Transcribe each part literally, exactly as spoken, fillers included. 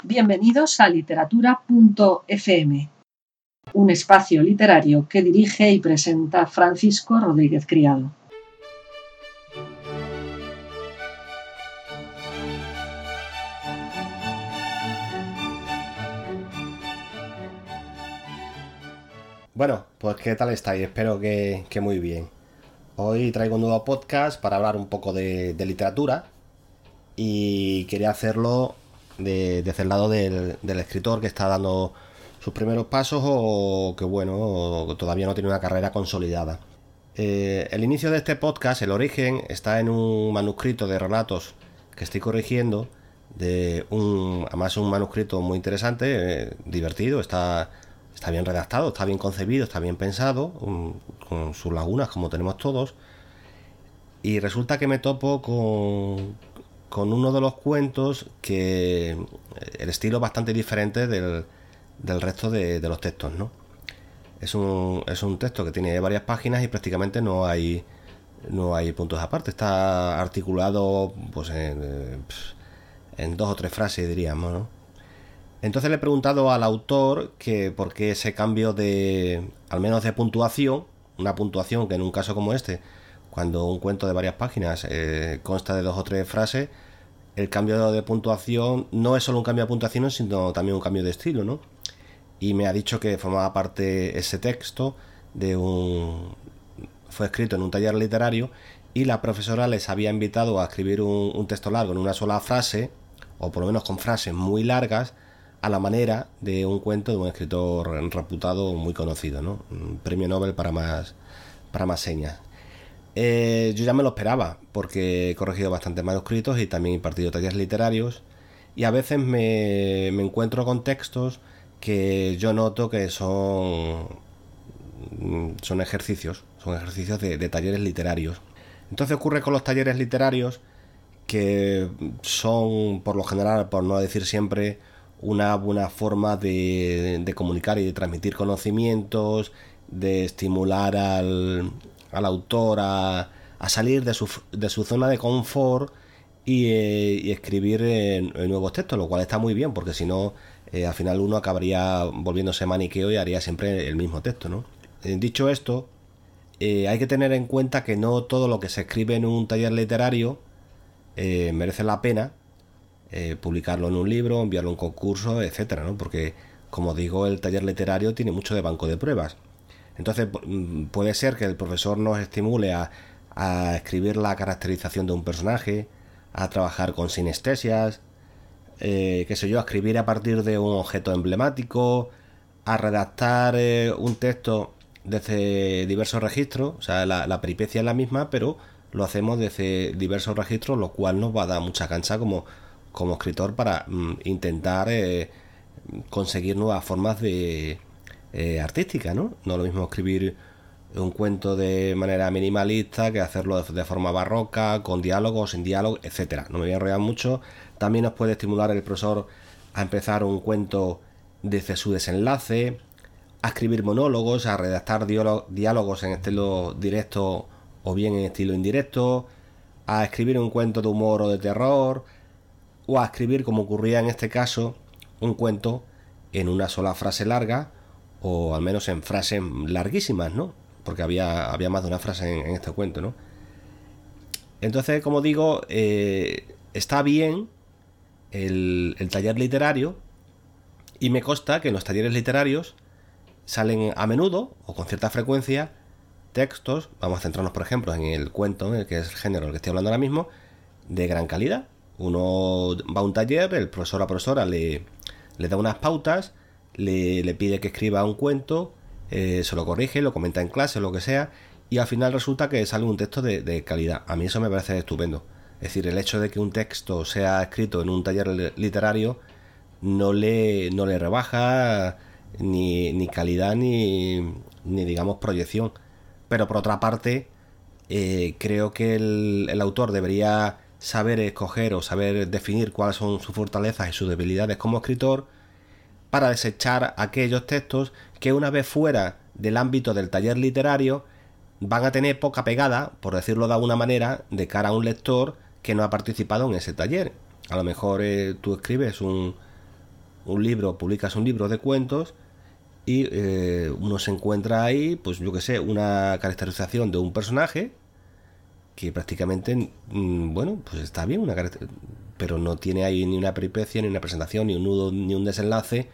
Bienvenidos a literatura punto efe eme, un espacio literario que dirige y presenta Francisco Rodríguez Criado. Bueno, pues ¿qué tal estáis? Espero que, que muy bien. Hoy traigo un nuevo podcast para hablar un poco de, de literatura y quería hacerlo de, desde el lado del, del escritor que está dando sus primeros pasos o que bueno, o todavía no tiene una carrera consolidada. Eh, el inicio de este podcast, el origen, está en un manuscrito de relatos que estoy corrigiendo, de un, además un manuscrito muy interesante, eh, divertido, está... Está bien redactado, está bien concebido, está bien pensado, un, con sus lagunas como tenemos todos. Y resulta que me topo con, con uno de los cuentos que el estilo es bastante diferente del, del resto de, de los textos, ¿no? Es un, es un texto que tiene varias páginas y prácticamente no hay, no hay puntos aparte. Está articulado pues en, en dos o tres frases, diríamos, ¿no? Entonces le he preguntado al autor que por qué ese cambio de, al menos de puntuación, una puntuación que en un caso como este, cuando un cuento de varias páginas eh, consta de dos o tres frases, el cambio de puntuación no es solo un cambio de puntuación, sino también un cambio de estilo, ¿no? Y me ha dicho que formaba parte ese texto de un... fue escrito en un taller literario y la profesora les había invitado a escribir un, un texto largo en una sola frase, o por lo menos con frases muy largas, a la manera de un cuento de un escritor reputado muy conocido, ¿no? Un premio Nobel para más, para más señas. Eh, yo ya me lo esperaba, porque he corregido bastantes manuscritos y también he impartido talleres literarios, y a veces me, me encuentro con textos que yo noto que son, son ejercicios, son ejercicios de, de talleres literarios. Entonces ocurre con los talleres literarios que son, por lo general, por no decir siempre, una buena forma de, de comunicar y de transmitir conocimientos, de estimular al, al autor a, a salir de su, de su zona de confort y, eh, y escribir en, en nuevos textos, lo cual está muy bien, porque si no, eh, al final uno acabaría volviéndose maniqueo y haría siempre el mismo texto, ¿no? Eh, dicho esto, eh, hay que tener en cuenta que no todo lo que se escribe en un taller literario eh, merece la pena Eh, publicarlo en un libro, enviarlo a un concurso, etcétera, ¿no? Porque, como digo, el taller literario tiene mucho de banco de pruebas. Entonces, puede ser que el profesor nos estimule a, a escribir la caracterización de un personaje, a trabajar con sinestesias, eh, qué sé yo, a escribir a partir de un objeto emblemático, a redactar eh, un texto desde diversos registros, o sea, la, la peripecia es la misma, pero lo hacemos desde diversos registros, lo cual nos va a dar mucha cancha como como escritor para mm, intentar eh, conseguir nuevas formas de eh, artísticas, ¿no? No es lo mismo escribir un cuento de manera minimalista que hacerlo de, de forma barroca, con diálogos, sin diálogo, etcétera. No me voy a enrollar mucho. También nos puede estimular el profesor a empezar un cuento desde su desenlace, a escribir monólogos, a redactar diálogos en estilo directo o bien en estilo indirecto, a escribir un cuento de humor o de terror, o a escribir, como ocurría en este caso, un cuento en una sola frase larga, o al menos en frases larguísimas, ¿no? Porque había, había más de una frase en, en este cuento, ¿no? Entonces, como digo, eh, está bien el, el taller literario, y me consta que en los talleres literarios salen a menudo, o con cierta frecuencia, textos, vamos a centrarnos por ejemplo en el cuento, en el que es el género del que estoy hablando ahora mismo, de gran calidad. Uno va a un taller, el profesor o la profesora le, le da unas pautas, le, le pide que escriba un cuento, eh, se lo corrige, lo comenta en clase, lo que sea, y al final resulta que sale un texto de, de calidad. A mí eso me parece estupendo. Es decir, el hecho de que un texto sea escrito en un taller literario no le, no le rebaja ni, ni calidad ni, ni, digamos, proyección. Pero por otra parte, eh, creo que el, el autor debería saber escoger o saber definir cuáles son sus fortalezas y sus debilidades como escritor para desechar aquellos textos que una vez fuera del ámbito del taller literario van a tener poca pegada, por decirlo de alguna manera, de cara a un lector que no ha participado en ese taller. A lo mejor eh, tú escribes un, un libro, publicas un libro de cuentos y eh, uno se encuentra ahí, pues yo que sé, una caracterización de un personaje que prácticamente, mmm, bueno, pues está bien, una pero no tiene ahí ni una peripecia, ni una presentación, ni un nudo, ni un desenlace,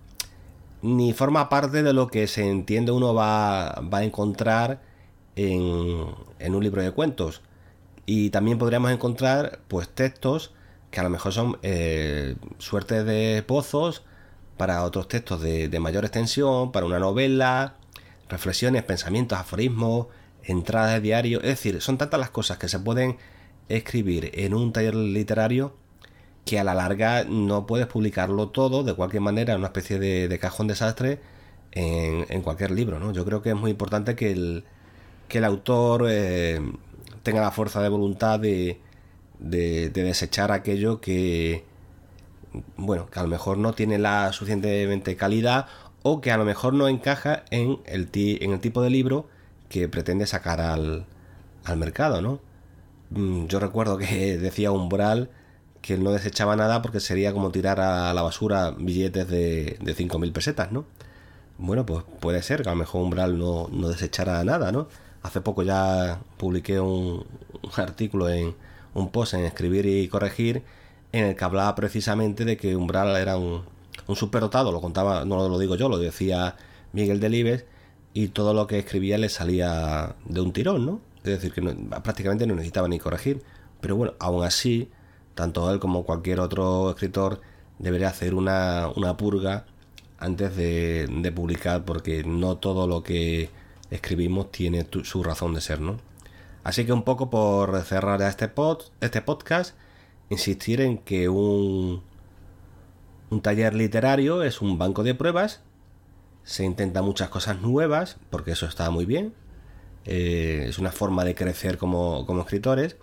ni forma parte de lo que se entiende uno va, va a encontrar en, en un libro de cuentos. Y también podríamos encontrar pues textos que a lo mejor son eh, suerte de pozos para otros textos de, de mayor extensión, para una novela, reflexiones, pensamientos, aforismos, entradas de diario. Es decir, son tantas las cosas que se pueden escribir en un taller literario que a la larga no puedes publicarlo todo de cualquier manera, una especie de, de cajón desastre en, en cualquier libro, ¿no? Yo creo que es muy importante que el, que el autor eh, tenga la fuerza de voluntad de, de, de desechar aquello que, bueno, que a lo mejor no tiene la suficientemente calidad o que a lo mejor no encaja en el, ti, en el tipo de libro que pretende sacar al, al mercado, ¿no? Yo recuerdo que decía Umbral que él no desechaba nada porque sería como tirar a la basura billetes de, de cinco mil pesetas, ¿no? Bueno, pues puede ser que a lo mejor Umbral no, no desechara nada, ¿no? Hace poco ya publiqué un, un artículo en un post en Escribir y Corregir en el que hablaba precisamente de que Umbral era un, un superdotado, lo contaba, no lo digo yo, lo decía Miguel Delibes, y todo lo que escribía le salía de un tirón, ¿no? Es decir, que no, prácticamente no necesitaba ni corregir. Pero bueno, aún así, tanto él como cualquier otro escritor debería hacer una, una purga antes de, de publicar, porque no todo lo que escribimos tiene tu, su razón de ser, ¿no? Así que un poco por cerrar este, pod, este podcast, insistir en que un, un taller literario es un banco de pruebas. Se intenta muchas cosas nuevas, porque eso está muy bien. Eh, es una forma de crecer como, como escritores.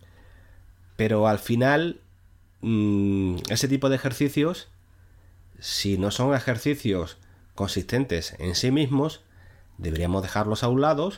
Pero al final, mmm, ese tipo de ejercicios, si no son ejercicios consistentes en sí mismos, deberíamos dejarlos a un lado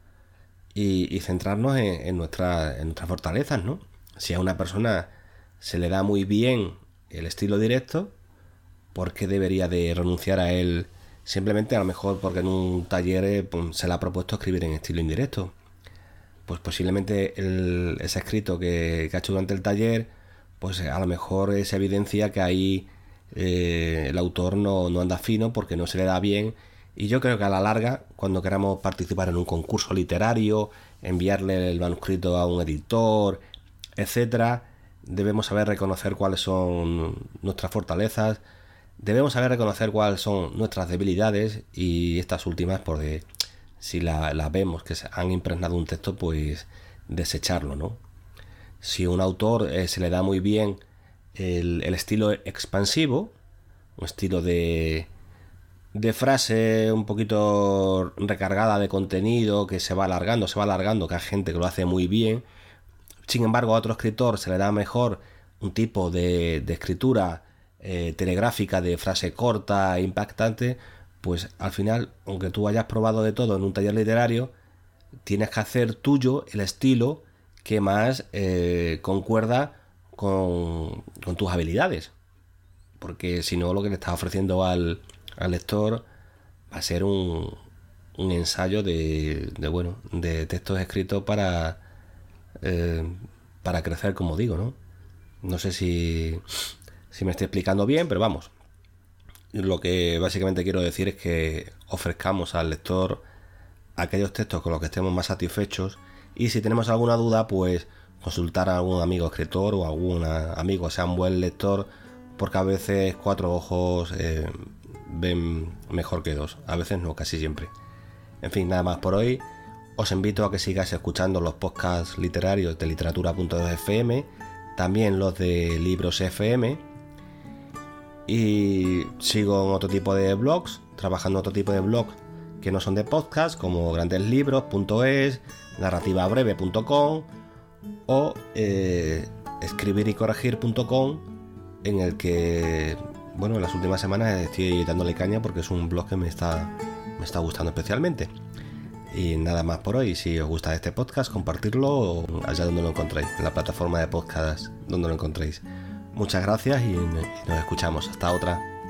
y, y centrarnos en, en, nuestra, en nuestras fortalezas, ¿no? Si a una persona se le da muy bien el estilo directo, ¿por qué debería de renunciar a él? Simplemente a lo mejor porque en un taller pues, se le ha propuesto escribir en estilo indirecto. Pues posiblemente el, ese escrito que, que ha hecho durante el taller, pues a lo mejor es evidencia que ahí eh, el autor no, no anda fino porque no se le da bien. Y yo creo que a la larga, cuando queramos participar en un concurso literario, enviarle el manuscrito a un editor, etcétera, debemos saber reconocer cuáles son nuestras fortalezas. Debemos saber reconocer cuáles son nuestras debilidades y estas últimas, porque si las la vemos que se han impregnado un texto, pues desecharlo, ¿no? Si a un autor eh, se le da muy bien el, el estilo expansivo, un estilo de, de frase un poquito recargada de contenido, que se va alargando, se va alargando, que hay gente que lo hace muy bien. Sin embargo, a otro escritor se le da mejor un tipo de, de escritura Eh, telegráfica, de frase corta e impactante, pues al final, aunque tú hayas probado de todo en un taller literario, tienes que hacer tuyo el estilo que más eh, concuerda con, con tus habilidades, porque si no, lo que le estás ofreciendo al, al lector va a ser un, un ensayo de, de bueno de textos escritos para eh, para crecer, como digo, ¿no? No sé si Si me estoy explicando bien, pero vamos. Lo que básicamente quiero decir es que ofrezcamos al lector aquellos textos con los que estemos más satisfechos, y si tenemos alguna duda, pues consultar a algún amigo escritor o algún amigo sea un buen lector, porque a veces cuatro ojos eh, ven mejor que dos. A veces no, casi siempre. En fin, nada más por hoy. Os invito a que sigáis escuchando los podcasts literarios de literatura punto f m, también los de Libros F M. Y sigo en otro tipo de blogs, trabajando en otro tipo de blogs que no son de podcast, como grandeslibros punto es, narrativabreve punto com o eh, escribir y corregir punto com, en el que, bueno, en las últimas semanas estoy dándole caña porque es un blog que me está, me está gustando especialmente. Y nada más por hoy. Si os gusta este podcast, compartirlo allá donde lo encontréis, en la plataforma de podcast donde lo encontréis. Muchas gracias y nos escuchamos. Hasta otra.